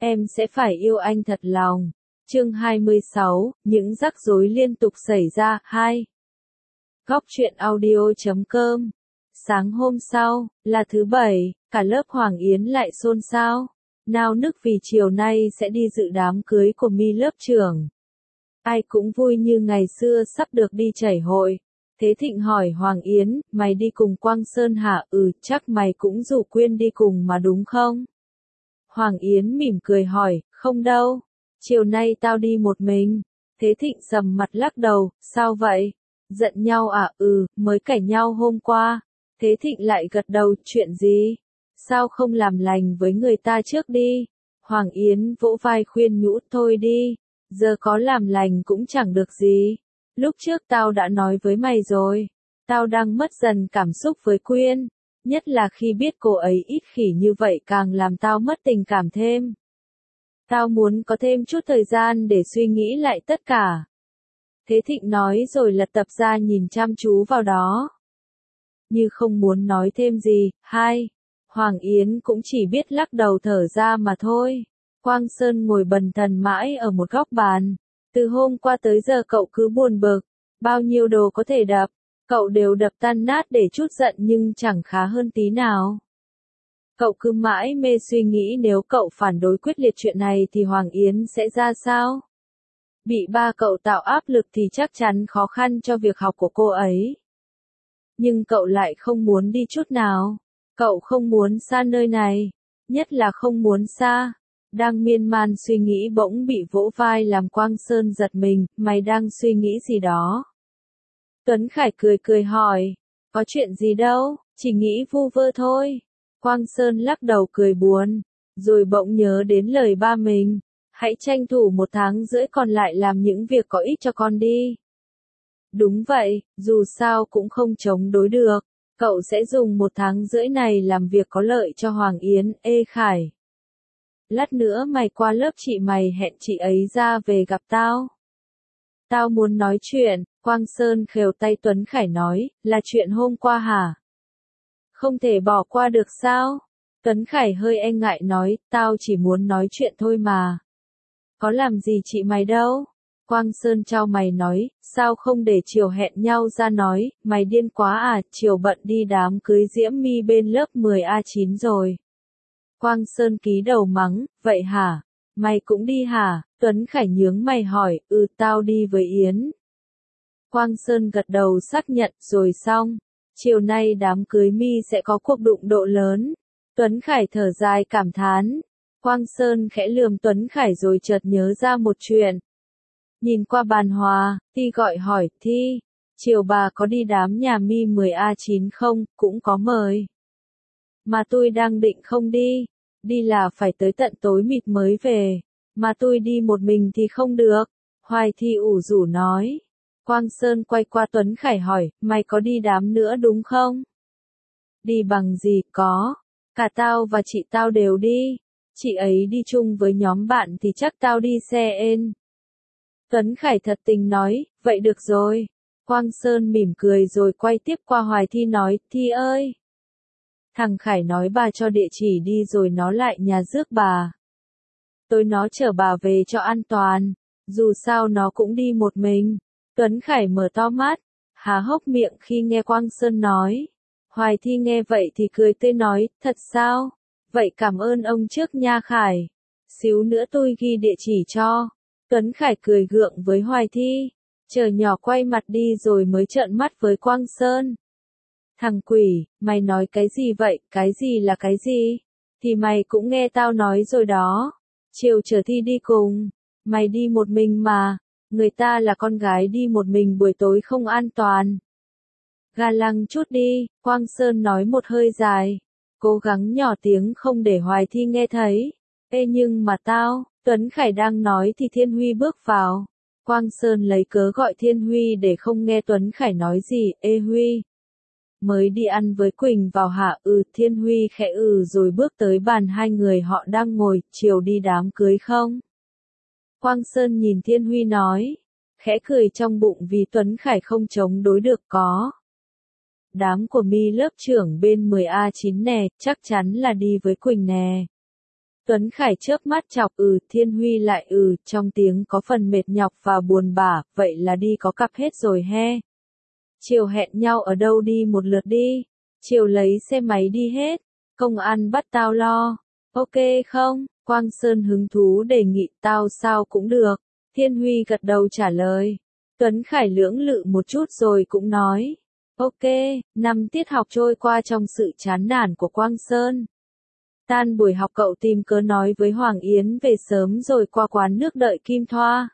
Em sẽ phải yêu anh thật lòng. Chương 26, những rắc rối liên tục xảy ra. 2. Góc truyện audio.com. Sáng hôm sau, là thứ Bảy, cả lớp Hoàng Yến lại xôn xao, nao nức vì chiều nay sẽ đi dự đám cưới của My lớp trưởng. Ai cũng vui như ngày xưa sắp được đi chảy hội. Thế Thịnh hỏi Hoàng Yến, mày đi cùng Quang Sơn hả? Chắc mày cũng rủ Quyên đi cùng mà đúng không? Hoàng Yến mỉm cười hỏi, không đâu, chiều nay tao đi một mình. Thế Thịnh sầm mặt lắc đầu, sao vậy? Giận nhau à? Mới cãi nhau hôm qua. Thế Thịnh lại gật đầu, chuyện gì? Sao không làm lành với người ta trước đi? Hoàng Yến vỗ vai khuyên nhủ, thôi đi, giờ có làm lành cũng chẳng được gì. Lúc trước tao đã nói với mày rồi, tao đang mất dần cảm xúc với Quyên, nhất là khi biết cô ấy ít khỉ như vậy càng làm tao mất tình cảm thêm. Tao muốn có thêm chút thời gian để suy nghĩ lại tất cả. Thế Thịnh nói rồi lật tập ra nhìn chăm chú vào đó. Như không muốn nói thêm gì. 2. Hoàng Yến cũng chỉ biết lắc đầu thở ra mà thôi. Quang Sơn ngồi bần thần mãi ở một góc bàn. Từ hôm qua tới giờ cậu cứ buồn bực. Bao nhiêu đồ có thể đập, cậu đều đập tan nát để chút giận nhưng chẳng khá hơn tí nào. Cậu cứ mãi mê suy nghĩ nếu cậu phản đối quyết liệt chuyện này thì Hoàng Yến sẽ ra sao? Bị ba cậu tạo áp lực thì chắc chắn khó khăn cho việc học của cô ấy. Nhưng cậu lại không muốn đi chút nào. Cậu không muốn xa nơi này. Nhất là không muốn xa. Đang miên man suy nghĩ bỗng bị vỗ vai làm Quang Sơn giật mình, mày đang suy nghĩ gì đó? Tuấn Khải cười cười hỏi, có chuyện gì đâu, chỉ nghĩ vu vơ thôi. Quang Sơn lắc đầu cười buồn, rồi bỗng nhớ đến lời ba mình, hãy tranh thủ 1 tháng rưỡi còn lại làm những việc có ích cho con đi. Đúng vậy, dù sao cũng không chống đối được, cậu sẽ dùng 1 tháng rưỡi này làm việc có lợi cho Hoàng Yến. Ê Khải, lát nữa mày qua lớp chị mày hẹn chị ấy ra về gặp tao. Tao muốn nói chuyện. Quang Sơn khều tay Tuấn Khải nói, là chuyện hôm qua hả? Không thể bỏ qua được sao? Tuấn Khải hơi e ngại nói, tao chỉ muốn nói chuyện thôi mà. Có làm gì chị mày đâu? Quang Sơn chau mày nói, sao không để chiều hẹn nhau ra nói, mày điên quá à, chiều bận đi đám cưới Diễm My bên lớp 10A9 rồi. Quang Sơn ký đầu mắng, vậy hả? Mày cũng đi hả? Tuấn Khải nhướng mày hỏi, tao đi với Yến. Quang Sơn gật đầu xác nhận, rồi xong. Chiều nay đám cưới My sẽ có cuộc đụng độ lớn. Tuấn Khải thở dài cảm thán. Quang Sơn khẽ lườm Tuấn Khải rồi chợt nhớ ra một chuyện. Nhìn qua bàn hòa, Thi gọi hỏi, Thi, chiều bà có đi đám nhà My 10A9 không? Cũng có mời. Mà tôi đang định không đi. Đi là phải tới tận tối mịt mới về. Mà tôi đi một mình thì không được. Hoài Thi ủ rũ nói. Quang Sơn quay qua Tuấn Khải hỏi, mày có đi đám nữa đúng không? Đi bằng gì? Có. Cả tao và chị tao đều đi. Chị ấy đi chung với nhóm bạn thì chắc tao đi xe ên. Tuấn Khải thật tình nói, vậy được rồi. Quang Sơn mỉm cười rồi quay tiếp qua Hoài Thi nói, Thi ơi. Thằng Khải nói bà cho địa chỉ đi rồi nó lại nhà rước bà. Tôi nó chở bà về cho an toàn. Dù sao nó cũng đi một mình. Tuấn Khải mở to mắt, há hốc miệng khi nghe Quang Sơn nói. Hoài Thi nghe vậy thì cười tươi nói, thật sao? Vậy cảm ơn ông trước nha Khải. Xíu nữa tôi ghi địa chỉ cho. Tuấn Khải cười gượng với Hoài Thi. Chờ nhỏ quay mặt đi rồi mới trợn mắt với Quang Sơn. Thằng quỷ, mày nói cái gì vậy? Cái gì là cái gì? Thì mày cũng nghe tao nói rồi đó. Chiều chở Thi đi cùng. Mày đi một mình mà. Người ta là con gái đi một mình buổi tối không an toàn. Ga lăng chút đi, Quang Sơn nói một hơi dài. Cố gắng nhỏ tiếng không để Hoài Thi nghe thấy. Ê nhưng mà tao, Tuấn Khải đang nói thì Thiên Huy bước vào. Quang Sơn lấy cớ gọi Thiên Huy để không nghe Tuấn Khải nói gì. Ê Huy, mới đi ăn với Quỳnh vào hả? Thiên Huy khẽ rồi bước tới bàn hai người họ đang ngồi, chiều đi đám cưới không? Quang Sơn nhìn Thiên Huy nói, khẽ cười trong bụng vì Tuấn Khải không chống đối được có. Đám của My lớp trưởng bên 10A9 nè, chắc chắn là đi với Quỳnh nè. Tuấn Khải chớp mắt chọc Thiên Huy lại trong tiếng có phần mệt nhọc và buồn bã, vậy là đi có cặp hết rồi he. Chiều hẹn nhau ở đâu đi một lượt đi, chiều lấy xe máy đi hết, công ăn bắt tao lo, ok không? Quang Sơn hứng thú đề nghị tao sao cũng được, Thiên Huy gật đầu trả lời. Tuấn Khải lưỡng lự một chút rồi cũng nói, ok, 5 tiết học trôi qua trong sự chán nản của Quang Sơn. Tan buổi học cậu tìm cớ nói với Hoàng Yến về sớm rồi qua quán nước đợi Kim Thoa.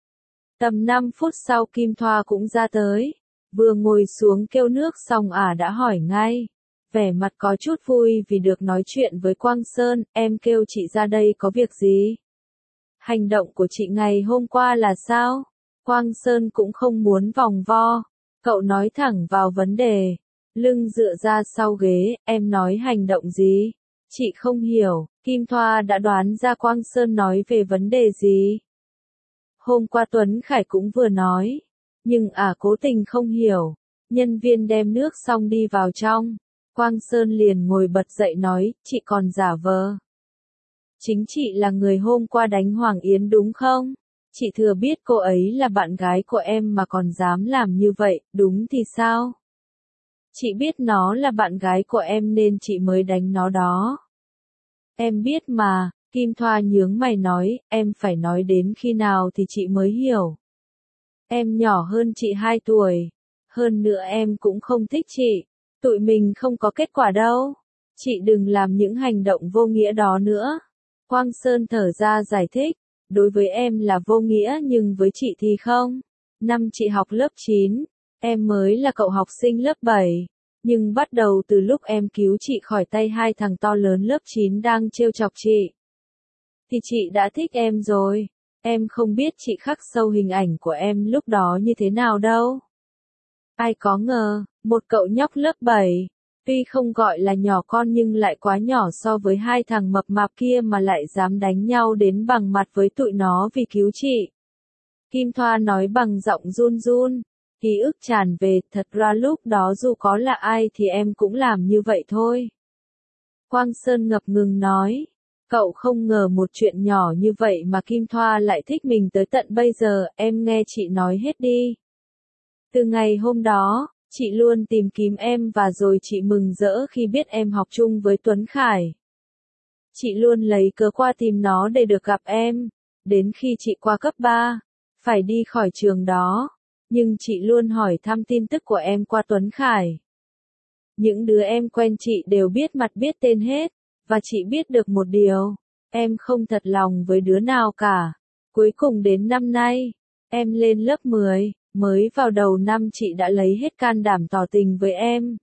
Tầm 5 phút sau Kim Thoa cũng ra tới, vừa ngồi xuống kêu nước xong đã hỏi ngay. Vẻ mặt có chút vui vì được nói chuyện với Quang Sơn, em kêu chị ra đây có việc gì? Hành động của chị ngày hôm qua là sao? Quang Sơn cũng không muốn vòng vo, cậu nói thẳng vào vấn đề, lưng dựa ra sau ghế, em nói hành động gì? Chị không hiểu, Kim Thoa đã đoán ra Quang Sơn nói về vấn đề gì. Hôm qua Tuấn Khải cũng vừa nói, nhưng cố tình không hiểu. Nhân viên đem nước xong đi vào trong, Quang Sơn liền ngồi bật dậy nói, chị còn giả vờ. Chính chị là người hôm qua đánh Hoàng Yến đúng không? Chị thừa biết cô ấy là bạn gái của em mà còn dám làm như vậy, đúng thì sao? Chị biết nó là bạn gái của em nên chị mới đánh nó đó. Em biết mà, Kim Thoa nhướng mày nói, em phải nói đến khi nào thì chị mới hiểu. Em nhỏ hơn chị 2 tuổi, hơn nữa em cũng không thích chị, tụi mình không có kết quả đâu. Chị đừng làm những hành động vô nghĩa đó nữa. Quang Sơn thở ra giải thích, đối với em là vô nghĩa nhưng với chị thì không. Năm chị học lớp 9, em mới là cậu học sinh lớp 7. Nhưng bắt đầu từ lúc em cứu chị khỏi tay 2 thằng to lớn lớp 9 đang trêu chọc chị, thì chị đã thích em rồi. Em không biết chị khắc sâu hình ảnh của em lúc đó như thế nào đâu. Ai có ngờ, một cậu nhóc lớp 7, tuy không gọi là nhỏ con nhưng lại quá nhỏ so với 2 thằng mập mạp kia mà lại dám đánh nhau đến bằng mặt với tụi nó vì cứu chị. Kim Thoa nói bằng giọng run run. Ký ức tràn về, thật ra lúc đó dù có là ai thì em cũng làm như vậy thôi. Quang Sơn ngập ngừng nói, cậu không ngờ một chuyện nhỏ như vậy mà Kim Thoa lại thích mình tới tận bây giờ, em nghe chị nói hết đi. Từ ngày hôm đó, chị luôn tìm kiếm em và rồi chị mừng rỡ khi biết em học chung với Tuấn Khải. Chị luôn lấy cớ qua tìm nó để được gặp em, đến khi chị qua cấp 3, phải đi khỏi trường đó. Nhưng chị luôn hỏi thăm tin tức của em qua Tuấn Khải. Những đứa em quen chị đều biết mặt biết tên hết, và chị biết được một điều, em không thật lòng với đứa nào cả. Cuối cùng đến năm nay, em lên lớp 10, mới vào đầu năm chị đã lấy hết can đảm tỏ tình với em.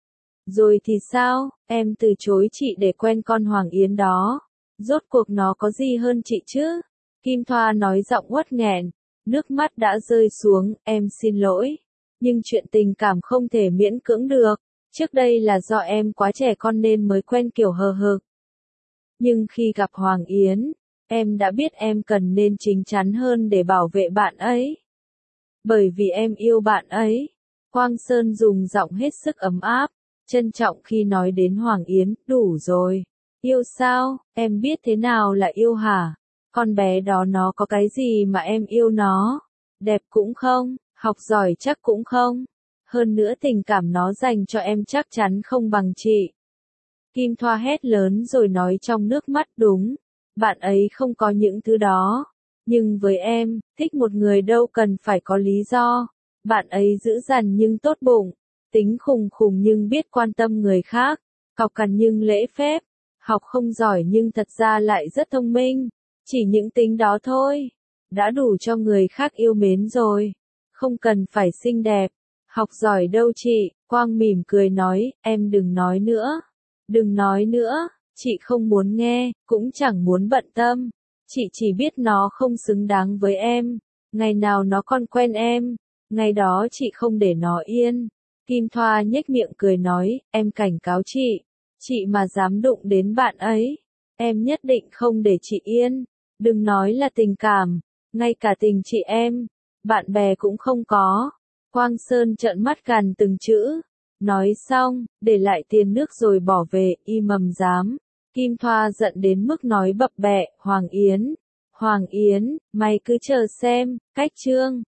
Rồi thì sao, em từ chối chị để quen con Hoàng Yến đó. Rốt cuộc nó có gì hơn chị chứ? Kim Thoa nói giọng uất nghẹn. Nước mắt đã rơi xuống, em xin lỗi. Nhưng chuyện tình cảm không thể miễn cưỡng được. Trước đây là do em quá trẻ con nên mới quen kiểu hờ hực. Nhưng khi gặp Hoàng Yến, em đã biết em cần nên chín chắn hơn để bảo vệ bạn ấy. Bởi vì em yêu bạn ấy. Quang Sơn dùng giọng hết sức ấm áp, trân trọng khi nói đến Hoàng Yến, đủ rồi. Yêu sao, em biết thế nào là yêu hả? Con bé đó nó có cái gì mà em yêu nó? Đẹp cũng không, học giỏi chắc cũng không. Hơn nữa tình cảm nó dành cho em chắc chắn không bằng chị. Kim Thoa hét lớn rồi nói trong nước mắt đúng. Bạn ấy không có những thứ đó. Nhưng với em, thích một người đâu cần phải có lý do. Bạn ấy dữ dằn nhưng tốt bụng. Tính khùng khùng nhưng biết quan tâm người khác. Học cằn nhưng lễ phép. Học không giỏi nhưng thật ra lại rất thông minh. Chỉ những tính đó thôi, đã đủ cho người khác yêu mến rồi. Không cần phải xinh đẹp, học giỏi đâu chị. Quang mỉm cười nói, em đừng nói nữa. Đừng nói nữa, chị không muốn nghe, cũng chẳng muốn bận tâm. Chị chỉ biết nó không xứng đáng với em. Ngày nào nó còn quen em, ngày đó chị không để nó yên. Kim Thoa nhếch miệng cười nói, em cảnh cáo chị mà dám đụng đến bạn ấy, em nhất định không để chị yên. Đừng nói là tình cảm, ngay cả tình chị em, bạn bè cũng không có. Quang Sơn trợn mắt gằn từng chữ, nói xong, để lại tiền nước rồi bỏ về, y mầm dám. Kim Thoa giận đến mức nói bập bẹ, Hoàng Yến, mày cứ chờ xem, cách chương.